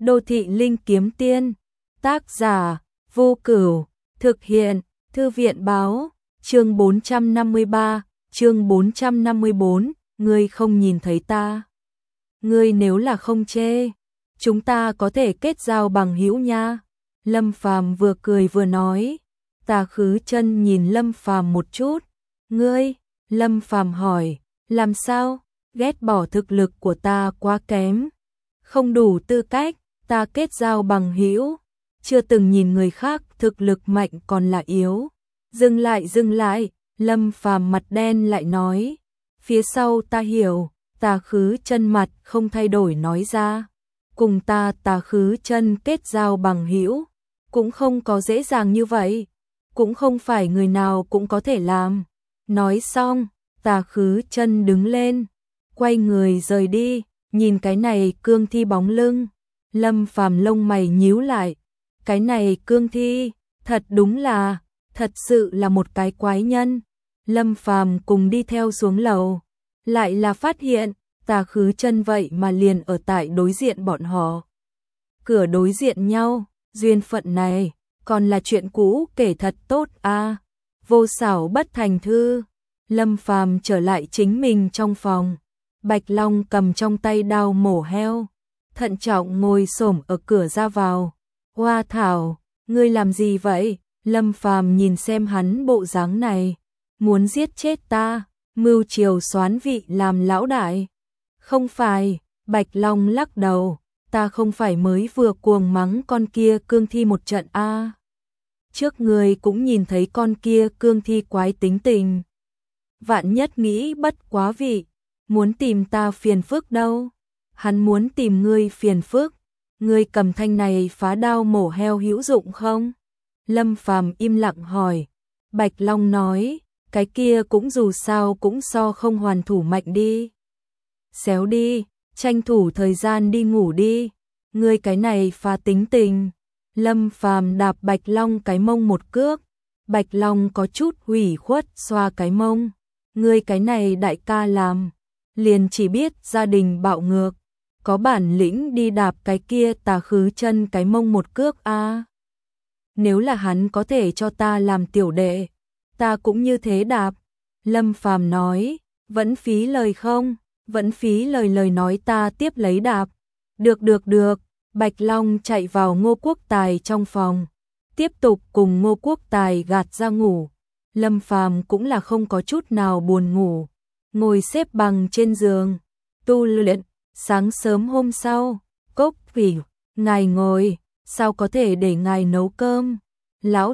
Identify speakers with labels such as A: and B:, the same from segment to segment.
A: Đô thị linh kiếm tiên. Tác giả Vô Cửu. Thực hiện Thư viện báo. Chương 453, chương 454, ngươi không nhìn thấy ta. Ngươi nếu là không chê, chúng ta có thể kết giao bằng hữu nha. Lâm Phàm vừa cười vừa nói. Tà Khứ Chân nhìn Lâm Phàm một chút. Ngươi? Lâm Phàm hỏi. Làm sao? Ghét bỏ thực lực của ta quá kém, không đủ tư cách ta kết giao bằng hữu, chưa từng nhìn người khác thực lực mạnh còn là yếu. Dừng lại, Lâm Phàm mặt đen lại nói. Phía sau ta hiểu. Tà Khứ Chân mặt không thay đổi nói ra. Cùng ta Tà Khứ Chân kết giao bằng hữu cũng không có dễ dàng như vậy, cũng không phải người nào cũng có thể làm. Nói xong, Tà Khứ Chân đứng lên, quay người rời đi. Nhìn cái này cương thi bóng lưng, Lâm Phàm lông mày nhíu lại. Cái này cương thi, thật sự là một cái quái nhân. Lâm Phàm cùng đi theo xuống lầu, lại là phát hiện Tà Khứ Chân vậy mà liền ở tại đối diện bọn họ. Cửa đối diện nhau, duyên phận này còn là chuyện cũ kể thật tốt a. Vô xảo bất thành thư. Lâm Phàm trở lại chính mình trong phòng. Bạch Long cầm trong tay đao mổ heo, thận trọng ngồi xổm ở cửa ra vào. Hoa Thảo, ngươi làm gì vậy? Lâm Phàm nhìn xem hắn bộ dáng này, muốn giết chết ta, mưu triều soán vị làm lão đại. Không phải, Bạch Long lắc đầu, ta không phải mới vừa cuồng mắng con kia cương thi một trận a. Trước người cũng nhìn thấy con kia cương thi quái tính tình. Vạn nhất nghĩ bất quá vị, muốn tìm ta phiền phức đâu. Hắn muốn tìm ngươi phiền phức. Ngươi cầm thanh này phá đao mổ heo hữu dụng không? Lâm Phàm im lặng hỏi. Bạch Long nói, cái kia cũng dù sao cũng so không hoàn thủ mạnh đi. Xéo đi, tranh thủ thời gian đi ngủ đi. Ngươi cái này phá tính tình. Lâm Phàm đạp Bạch Long cái mông một cước. Bạch Long có chút hủy khuất xoa cái mông. Ngươi cái này đại ca làm, liền chỉ biết gia đình bạo ngược, có bản lĩnh đi đạp cái kia Tà Khứ Chân cái mông một cước a. Nếu là hắn có thể cho ta làm tiểu đệ, ta cũng như thế đạp. Lâm Phàm nói, vẫn phí lời không? Vẫn phí lời nói ta tiếp lấy đạp. Được. Bạch Long chạy vào Ngô Quốc Tài trong phòng, tiếp tục cùng Ngô Quốc Tài gạt ra ngủ. Lâm Phàm cũng là không có chút nào buồn ngủ, ngồi xếp bằng trên giường tu luyện. Sáng sớm hôm sau, Cốc Phỉ, ngài ngồi, sao có thể để ngài nấu cơm? Lão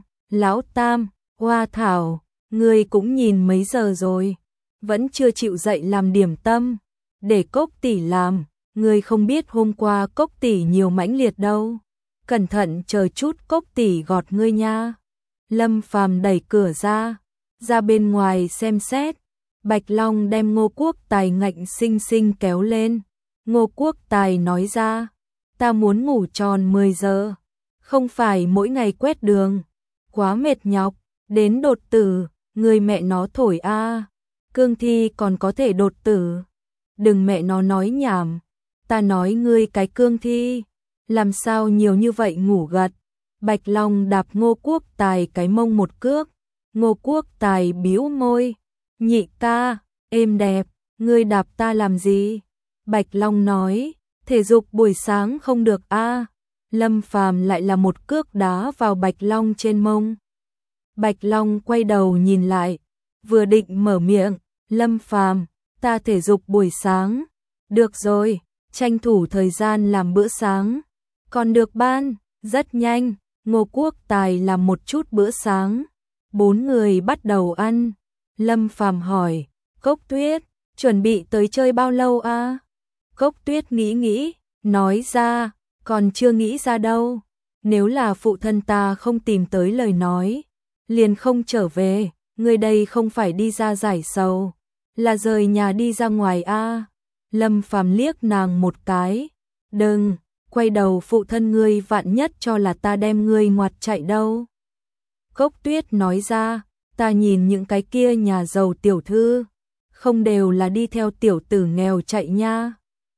A: Tam, Hoa Thảo, ngươi cũng nhìn mấy giờ rồi, vẫn chưa chịu dậy làm điểm tâm, để Cốc tỷ làm. Ngươi không biết hôm qua Cốc tỷ nhiều mãnh liệt đâu, cẩn thận chờ chút Cốc tỷ gọt ngươi nha. Lâm Phàm đẩy cửa ra bên ngoài xem xét. Bạch Long đem Ngô Quốc Tài ngạnh sinh sinh kéo lên. Ngô Quốc Tài nói ra, ta muốn ngủ tròn 10 giờ, không phải mỗi ngày quét đường, quá mệt nhọc, đến đột tử, người mẹ nó thổi a. Cương thi còn có thể đột tử, đừng mẹ nó nói nhảm, ta nói ngươi cái cương thi, làm sao nhiều như vậy ngủ gật. Bạch Long đạp Ngô Quốc Tài cái mông một cước. Ngô Quốc Tài bĩu môi, nhị ca, êm đẹp, ngươi đạp ta làm gì? Bạch Long nói, thể dục buổi sáng không được a. Lâm Phàm lại là một cước đá vào Bạch Long trên mông. Bạch Long quay đầu nhìn lại, vừa định mở miệng. Lâm Phàm, ta thể dục buổi sáng. Được rồi, tranh thủ thời gian làm bữa sáng. Còn được ban, rất nhanh. Ngô Quốc Tài làm một chút bữa sáng. 4 người bắt đầu ăn. Lâm Phàm hỏi, Cốc Tuyết, chuẩn bị tới chơi bao lâu a? Cốc Tuyết nghĩ, nói ra, còn chưa nghĩ ra đâu. Nếu là phụ thân ta không tìm tới lời nói, liền không trở về. Người đây không phải đi ra giải sầu, là rời nhà đi ra ngoài a. Lâm Phàm liếc nàng một cái. Đừng, quay đầu phụ thân ngươi vạn nhất cho là ta đem ngươi ngoặt chạy đâu. Cốc Tuyết nói ra, ta nhìn những cái kia nhà giàu tiểu thư, không đều là đi theo tiểu tử nghèo chạy nha.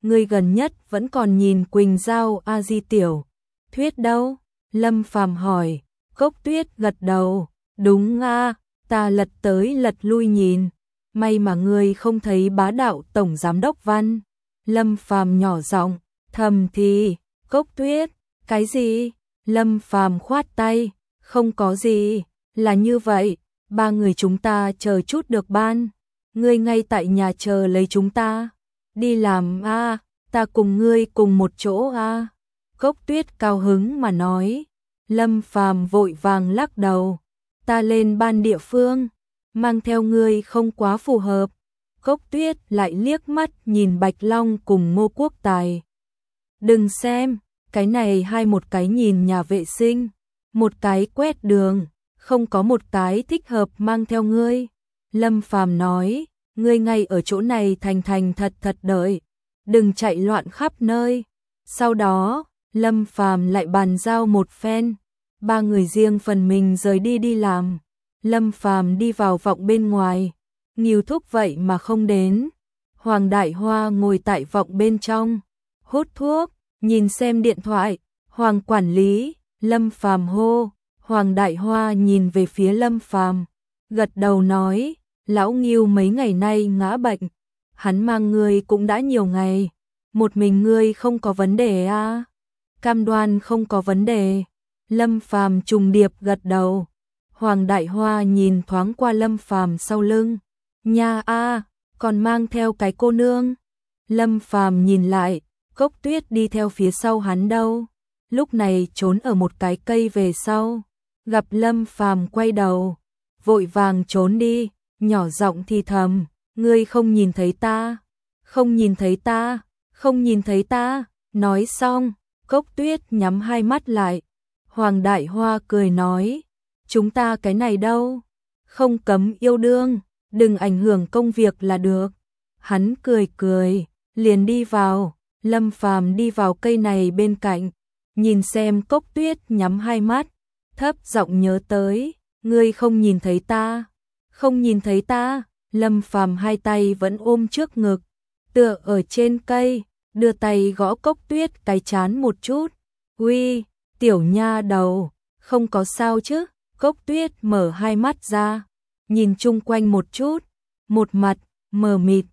A: ngươi gần nhất vẫn còn nhìn Quỳnh Giao A Di tiểu thuyết đâu? Lâm Phàm hỏi. Cốc Tuyết gật đầu, đúng a, ta lật tới lật lui nhìn, may mà ngươi không thấy bá đạo tổng giám đốc Văn. Lâm Phàm nhỏ giọng thầm thì. Cốc Tuyết, cái gì? Lâm Phàm khoát tay, không có gì, là như vậy, ba người chúng ta chờ chút được ban, ngươi ngay tại nhà chờ lấy chúng ta đi làm a, ta cùng ngươi cùng một chỗ a. Cốc Tuyết cao hứng mà nói. Lâm Phàm vội vàng lắc đầu, ta lên ban địa phương, mang theo ngươi không quá phù hợp. Cốc Tuyết lại liếc mắt nhìn Bạch Long cùng Ngô Quốc Tài. Đừng xem, cái này hai một cái nhìn nhà vệ sinh, một cái quét đường, không có một cái thích hợp mang theo ngươi. Lâm Phàm nói, ngươi ngay ở chỗ này thành thành thật thật đợi, đừng chạy loạn khắp nơi. Sau đó, Lâm Phàm lại bàn giao một phen, ba người riêng phần mình rời đi đi làm. Lâm Phàm đi vào vọng bên ngoài, Ngưu Thúc vậy mà không đến. Hoàng Đại Hoa ngồi tại vọng bên trong, hút thuốc, nhìn xem điện thoại. Hoàng quản lý, Lâm Phàm hô. Hoàng Đại Hoa nhìn về phía Lâm Phàm, gật đầu nói, lão Ngưu mấy ngày nay ngã bệnh, hắn mang ngươi cũng đã nhiều ngày, một mình ngươi không có vấn đề à? Cam đoan không có vấn đề. Lâm Phàm trùng điệp gật đầu. Hoàng Đại Hoa nhìn thoáng qua Lâm Phàm sau lưng, nha a, còn mang theo cái cô nương. Lâm Phàm nhìn lại, Cốc Tuyết đi theo phía sau hắn đâu, lúc này trốn ở một cái cây về sau. Gặp Lâm Phàm quay đầu, vội vàng trốn đi, nhỏ giọng thì thầm, ngươi không nhìn thấy ta, không nhìn thấy ta, không nhìn thấy ta. Nói xong, Cốc Tuyết nhắm hai mắt lại. Hoàng Đại Hoa cười nói, chúng ta cái này đâu, không cấm yêu đương, đừng ảnh hưởng công việc là được. Hắn cười cười, liền đi vào. Lâm Phàm đi vào cây này bên cạnh, nhìn xem Cốc Tuyết nhắm hai mắt, thấp giọng nhớ tới, ngươi không nhìn thấy ta, không nhìn thấy ta. Lâm Phàm hai tay vẫn ôm trước ngực, tựa ở trên cây, đưa tay gõ Cốc Tuyết cái trán một chút. Uy, tiểu nha đầu, không có sao chứ? Cốc Tuyết mở hai mắt ra, nhìn chung quanh một chút, một mặt mờ mịt.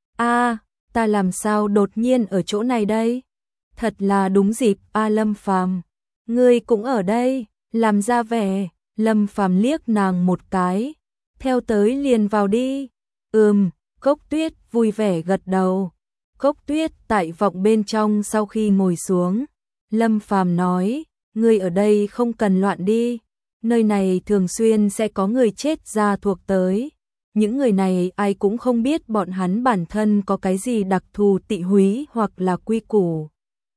A: A, ta làm sao đột nhiên ở chỗ này đây? Thật là đúng dịp a. Lâm Phàm, ngươi cũng ở đây, làm ra vẻ. Lâm Phàm liếc nàng một cái, theo tới liền vào đi. Cốc Tuyết vui vẻ gật đầu. Cốc Tuyết tại vọng bên trong sau khi ngồi xuống, Lâm Phàm nói, ngươi ở đây không cần loạn đi, nơi này thường xuyên sẽ có người chết ra thuộc tới. Những người này ai cũng không biết bọn hắn bản thân có cái gì đặc thù tị húy hoặc là quy củ.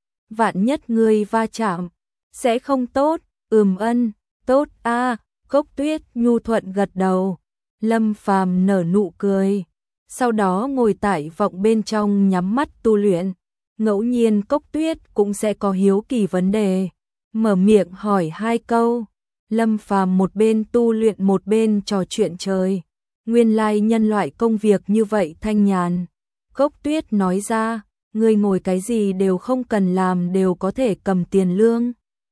A: Vạn nhất ngươi va chạm, sẽ không tốt. Ân, tốt a. Cốc Tuyết nhu thuận gật đầu. Lâm Phàm nở nụ cười, sau đó ngồi tại vọng bên trong nhắm mắt tu luyện. Ngẫu nhiên Cốc Tuyết cũng sẽ có hiếu kỳ vấn đề, mở miệng hỏi hai câu. Lâm Phàm một bên tu luyện một bên trò chuyện trời. Nguyên lai nhân loại công việc như vậy thanh nhàn. Cốc Tuyết nói ra, ngươi ngồi cái gì đều không cần làm đều có thể cầm tiền lương.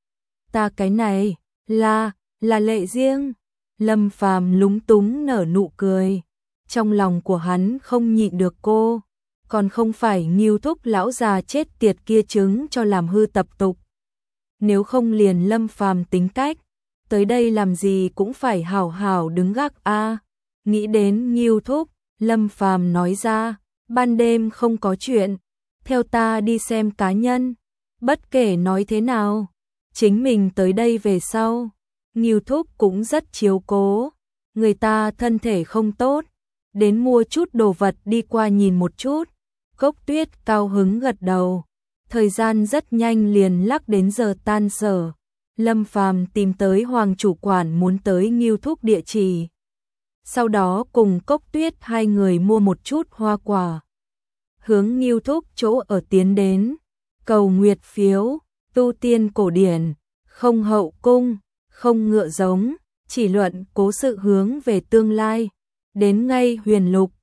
A: Ta cái này, là lệ riêng. Lâm Phàm lúng túng nở nụ cười. Trong lòng của hắn không nhịn được cô, còn không phải Ngưu Thúc lão già chết tiệt kia chứng cho làm hư tập tục. Nếu không liền Lâm Phàm tính cách, tới đây làm gì cũng phải hảo hảo đứng gác a. Nghĩ đến Ngưu Thúc, Lâm Phàm nói ra, ban đêm không có chuyện, theo ta đi xem cá nhân. Bất kể nói thế nào, chính mình tới đây về sau, Ngưu Thúc cũng rất chiếu cố, người ta thân thể không tốt, đến mua chút đồ vật đi qua nhìn một chút. Cốc Tuyết cao hứng gật đầu. Thời gian rất nhanh liền lắc đến giờ tan sở. Lâm Phàm tìm tới Hoàng chủ quản muốn tới Ngưu Thúc địa chỉ. Sau đó cùng Cốc Tuyết hai người mua một chút hoa quả, hướng Ngưu Thúc chỗ ở tiến đến. Cầu nguyệt phiếu, tu tiên cổ điển, không hậu cung, không ngựa giống, chỉ luận cố sự hướng về tương lai. Đến ngay huyền lục,